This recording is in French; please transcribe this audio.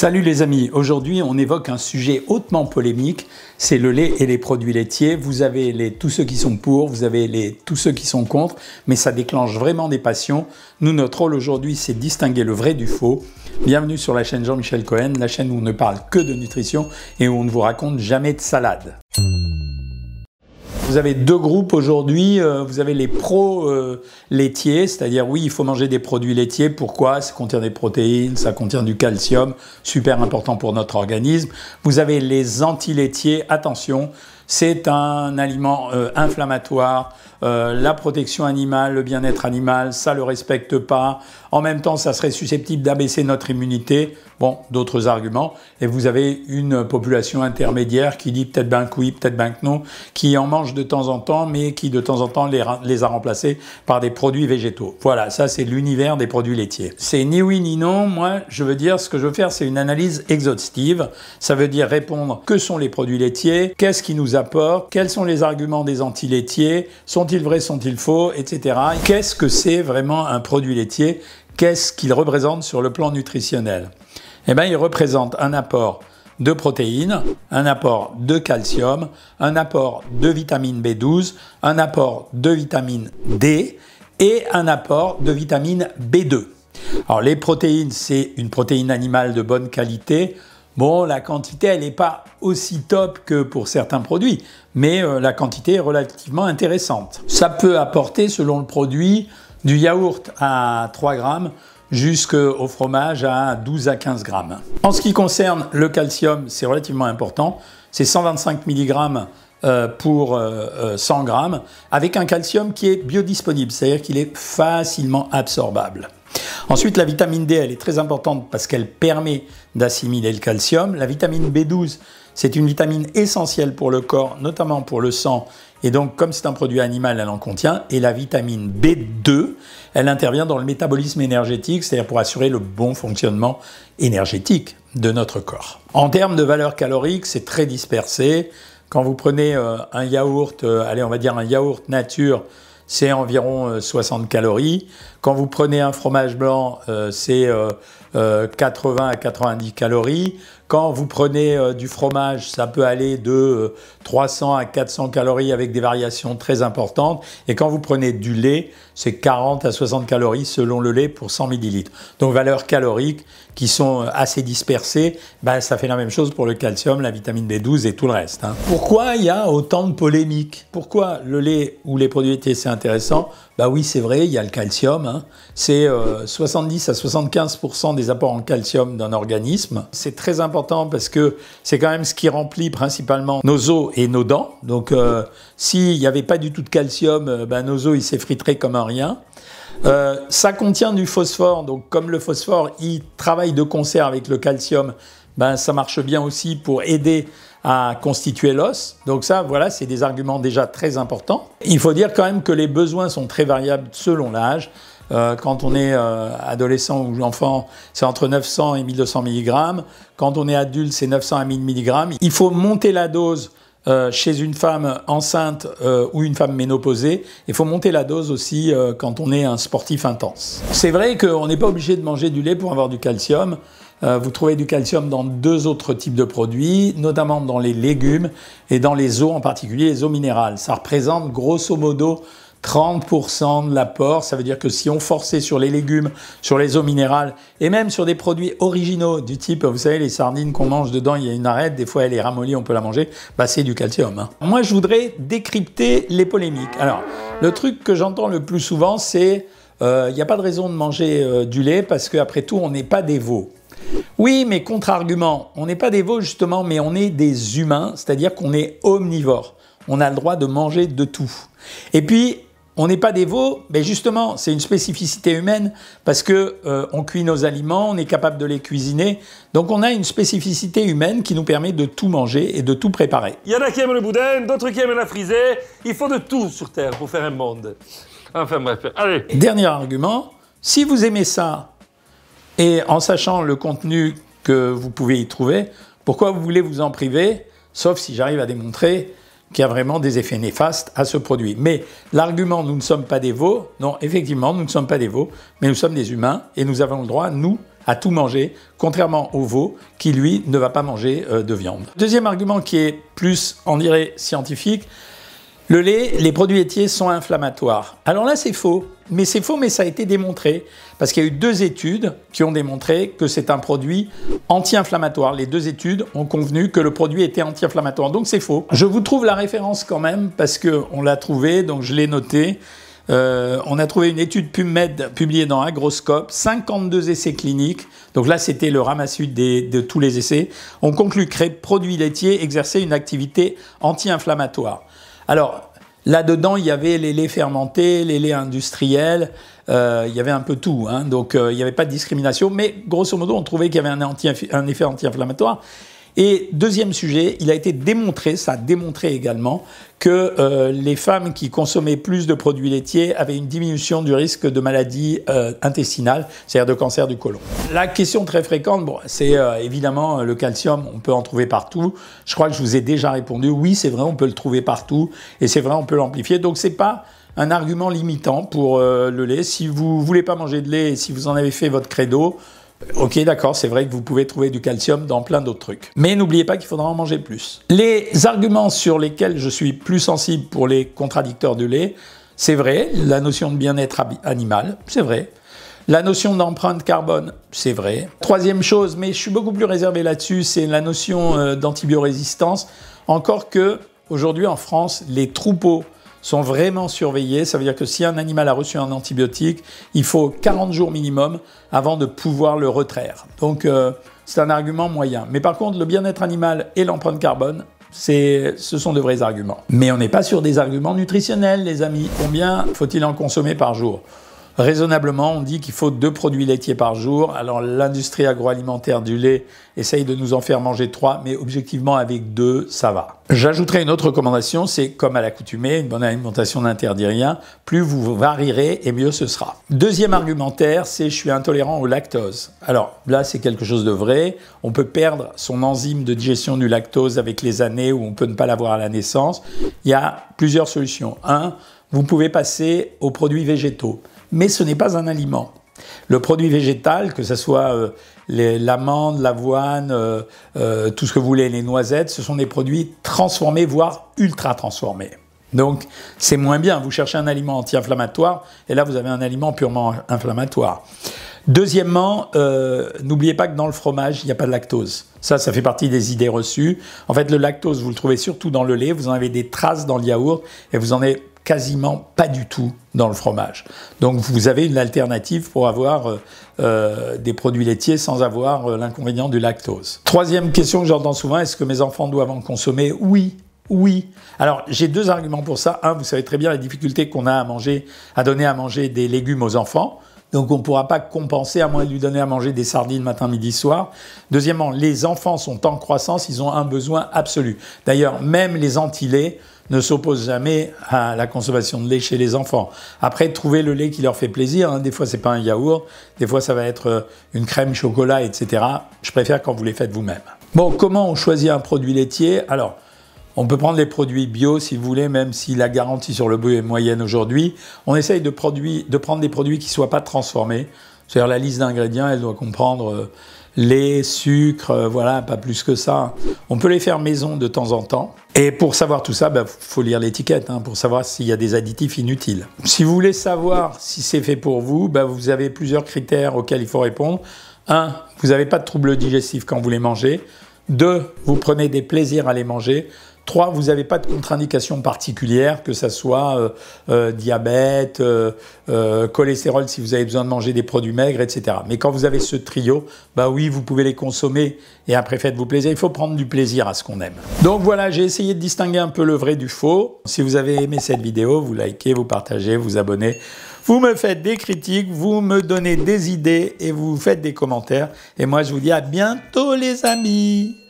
Salut les amis, aujourd'hui on évoque un sujet hautement polémique, c'est le lait et les produits laitiers. Vous avez tous ceux qui sont pour, vous avez tous ceux qui sont contre, mais ça déclenche vraiment des passions. Nous, notre rôle aujourd'hui, c'est de distinguer le vrai du faux. Bienvenue sur la chaîne Jean-Michel Cohen, la chaîne où on ne parle que de nutrition et où on ne vous raconte jamais de salade. Vous avez deux groupes aujourd'hui, vous avez les pro-laitiers, c'est-à-dire oui, il faut manger des produits laitiers. Pourquoi? Ça contient des protéines, ça contient du calcium, super important pour notre organisme. Vous avez les anti-laitiers, attention, c'est un aliment inflammatoire, la protection animale, le bien-être animal, ça ne le respecte pas. En même temps, ça serait susceptible d'abaisser notre immunité. Bon, d'autres arguments. Et vous avez une population intermédiaire qui dit peut-être ben que oui, peut-être ben que non, qui en mange de temps en temps, mais qui de temps en temps les a remplacés par des produits végétaux. Voilà, ça c'est l'univers des produits laitiers. C'est ni oui ni non. Moi, je veux dire, ce que je veux faire, c'est une analyse exhaustive. Ça veut dire répondre que sont les produits laitiers, qu'est-ce qui nous apporte, quels sont les arguments des anti-laitiers, sont-ils vrais, sont-ils faux, etc. Qu'est-ce que c'est vraiment un produit laitier? Qu'est-ce qu'il représente sur le plan nutritionnel? Eh bien, il représente un apport de protéines, un apport de calcium, un apport de vitamine B12, un apport de vitamine D et un apport de vitamine B2. Alors, les protéines, c'est une protéine animale de bonne qualité. Bon, la quantité, elle n'est pas aussi top que pour certains produits, mais la quantité est relativement intéressante. Ça peut apporter, selon le produit, du yaourt à 3 grammes jusqu'au fromage à 12 à 15 grammes. En ce qui concerne le calcium, c'est relativement important. C'est 125 mg pour 100 grammes, avec un calcium qui est biodisponible, c'est-à-dire qu'il est facilement absorbable. Ensuite, la vitamine D, elle est très importante parce qu'elle permet d'assimiler le calcium. La vitamine B12, c'est une vitamine essentielle pour le corps, notamment pour le sang. Et donc, comme c'est un produit animal, elle en contient. Et la vitamine B2, elle intervient dans le métabolisme énergétique, c'est-à-dire pour assurer le bon fonctionnement énergétique de notre corps. En termes de valeur calorique, c'est très dispersé. Quand vous prenez un yaourt, allez, on va dire un yaourt nature, c'est environ 60 calories. Quand vous prenez un fromage blanc, c'est 80 à 90 calories. Quand vous prenez du fromage, ça peut aller de 300 à 400 calories avec des variations très importantes. Et quand vous prenez du lait, c'est 40 à 60 calories selon le lait pour 100 ml. Donc valeurs caloriques qui sont assez dispersées, ben, ça fait la même chose pour le calcium, la vitamine B12 et tout le reste. Pourquoi il y a autant de polémiques? Pourquoi le lait ou les produits laitiers c'est intéressant? Bah oui, c'est vrai, il y a le calcium. C'est 70 à 75% des apports en calcium d'un organisme. C'est très important parce que c'est quand même ce qui remplit principalement nos os et nos dents. Donc s'il n'y avait pas du tout de calcium, nos os ils s'effriteraient comme un rien. Ça contient du phosphore, donc comme le phosphore il travaille de concert avec le calcium, ça marche bien aussi pour aider à constituer l'os. Donc ça, voilà, c'est des arguments déjà très importants. Il faut dire quand même que les besoins sont très variables selon l'âge. Quand on est adolescent ou enfant, c'est entre 900 et 1200 mg. Quand on est adulte, c'est 900 à 1000 mg. Il faut monter la dose chez une femme enceinte ou une femme ménopausée. Il faut monter la dose aussi quand on est un sportif intense. C'est vrai qu'on n'est pas obligé de manger du lait pour avoir du calcium. Vous trouvez du calcium dans deux autres types de produits, notamment dans les légumes et dans les eaux, en particulier les eaux minérales. Ça représente grosso modo 30% de l'apport. Ça veut dire que si on forçait sur les légumes, sur les eaux minérales et même sur des produits originaux du type, vous savez, les sardines qu'on mange dedans, il y a une arête, des fois elle est ramollie, on peut la manger, c'est du calcium. Moi, je voudrais décrypter les polémiques. Alors, le truc que j'entends le plus souvent, c'est il n'y a pas de raison de manger du lait parce qu'après tout, on n'est pas des veaux. Oui, mais contre-argument, on n'est pas des veaux justement, mais on est des humains, c'est-à-dire qu'on est omnivore. On a le droit de manger de tout. Et puis, on n'est pas des veaux, mais justement, c'est une spécificité humaine parce que on cuit nos aliments, on est capable de les cuisiner. Donc, on a une spécificité humaine qui nous permet de tout manger et de tout préparer. Il y en a qui aiment le boudin, d'autres qui aiment la frisée. Il faut de tout sur Terre pour faire un monde. Enfin bref, allez. Dernier argument, si vous aimez ça, et en sachant le contenu que vous pouvez y trouver, pourquoi vous voulez vous en priver, sauf si j'arrive à démontrer qu'il y a vraiment des effets néfastes à ce produit. Mais l'argument « nous ne sommes pas des veaux », non, effectivement, nous ne sommes pas des veaux, mais nous sommes des humains et nous avons le droit, nous, à tout manger, contrairement au veau qui, lui, ne va pas manger de viande. Deuxième argument qui est plus, on dirait, scientifique, le lait, les produits laitiers sont inflammatoires. Alors là, c'est faux. Mais c'est faux, mais ça a été démontré. Parce qu'il y a eu 2 études qui ont démontré que c'est un produit anti-inflammatoire. Les 2 études ont convenu que le produit était anti-inflammatoire. Donc c'est faux. Je vous trouve la référence quand même, parce qu'on l'a trouvé, donc je l'ai noté. On a trouvé une étude PubMed publiée dans Agroscope, 52 essais cliniques. Donc là, c'était le ramassus de tous les essais. On conclut que les produits laitiers exerçaient une activité anti-inflammatoire. Alors, là-dedans, il y avait les laits fermentés, les laits industriels, il y avait un peu tout, hein, donc il n'y avait pas de discrimination, mais grosso modo, on trouvait qu'il y avait un effet anti-inflammatoire. Et deuxième sujet, il a été démontré, ça a démontré également, que les femmes qui consommaient plus de produits laitiers avaient une diminution du risque de maladie intestinale, c'est-à-dire de cancer du côlon. La question très fréquente, bon, c'est évidemment le calcium, on peut en trouver partout. Je crois que je vous ai déjà répondu, oui, c'est vrai, on peut le trouver partout, et c'est vrai, on peut l'amplifier. Donc c'est pas un argument limitant pour le lait. Si vous voulez pas manger de lait, et si vous en avez fait votre credo, ok, d'accord, c'est vrai que vous pouvez trouver du calcium dans plein d'autres trucs. Mais n'oubliez pas qu'il faudra en manger plus. Les arguments sur lesquels je suis plus sensible pour les contradicteurs du lait, c'est vrai, la notion de bien-être animal, c'est vrai. La notion d'empreinte carbone, c'est vrai. Troisième chose, mais je suis beaucoup plus réservé là-dessus, c'est la notion d'antibiorésistance. Encore que, aujourd'hui en France, les troupeaux sont vraiment surveillés. Ça veut dire que si un animal a reçu un antibiotique, il faut 40 jours minimum avant de pouvoir le retraire. Donc, c'est un argument moyen. Mais par contre, le bien-être animal et l'empreinte carbone, ce sont de vrais arguments. Mais on n'est pas sur des arguments nutritionnels, les amis. Combien faut-il en consommer par jour ? Raisonnablement, on dit qu'il faut 2 produits laitiers par jour. Alors l'industrie agroalimentaire du lait essaye de nous en faire manger 3, mais objectivement avec 2, ça va. J'ajouterai une autre recommandation, c'est comme à l'accoutumée, une bonne alimentation n'interdit rien. Plus vous varierez et mieux ce sera. Deuxième argumentaire, c'est je suis intolérant au lactose. Alors là, c'est quelque chose de vrai. On peut perdre son enzyme de digestion du lactose avec les années ou on peut ne pas l'avoir à la naissance. Il y a plusieurs solutions. 1, vous pouvez passer aux produits végétaux. Mais ce n'est pas un aliment. Le produit végétal, que ce soit l'amande, l'avoine, tout ce que vous voulez, les noisettes, ce sont des produits transformés, voire ultra transformés. Donc, c'est moins bien. Vous cherchez un aliment anti-inflammatoire, et là, vous avez un aliment purement inflammatoire. Deuxièmement, n'oubliez pas que dans le fromage, il n'y a pas de lactose. Ça fait partie des idées reçues. En fait, le lactose, vous le trouvez surtout dans le lait, vous en avez des traces dans le yaourt, et vous en avez quasiment pas du tout dans le fromage. Donc vous avez une alternative pour avoir des produits laitiers sans avoir l'inconvénient du lactose. Troisième question que j'entends souvent, est-ce que mes enfants doivent en consommer ? Oui. Oui. Alors, j'ai 2 arguments pour ça. 1, vous savez très bien les difficultés qu'on a à donner à manger des légumes aux enfants. Donc, on ne pourra pas compenser à moins de lui donner à manger des sardines matin, midi, soir. Deuxièmement, les enfants sont en croissance, ils ont un besoin absolu. D'ailleurs, même les anti-laits ne s'opposent jamais à la consommation de lait chez les enfants. Après, trouvez le lait qui leur fait plaisir. Hein. Des fois, c'est pas un yaourt. Des fois, ça va être une crème chocolat, etc. Je préfère quand vous les faites vous-même. Bon, comment on choisit un produit laitier ? Alors, on peut prendre les produits bio si vous voulez, même si la garantie sur le bio est moyenne aujourd'hui. On essaye de prendre des produits qui ne soient pas transformés. C'est-à-dire la liste d'ingrédients, elle doit comprendre lait, sucre, voilà, pas plus que ça. On peut les faire maison de temps en temps. Et pour savoir tout ça, faut lire l'étiquette pour savoir s'il y a des additifs inutiles. Si vous voulez savoir si c'est fait pour vous, vous avez plusieurs critères auxquels il faut répondre. 1, vous n'avez pas de troubles digestifs quand vous les mangez. 2, vous prenez des plaisirs à les manger. 3, vous n'avez pas de contre-indication particulière, que ça soit diabète, cholestérol si vous avez besoin de manger des produits maigres, etc. Mais quand vous avez ce trio, oui, vous pouvez les consommer et après faites-vous plaisir. Il faut prendre du plaisir à ce qu'on aime. Donc voilà, j'ai essayé de distinguer un peu le vrai du faux. Si vous avez aimé cette vidéo, vous likez, vous partagez, vous abonnez. Vous me faites des critiques, vous me donnez des idées et vous faites des commentaires. Et moi, je vous dis à bientôt les amis.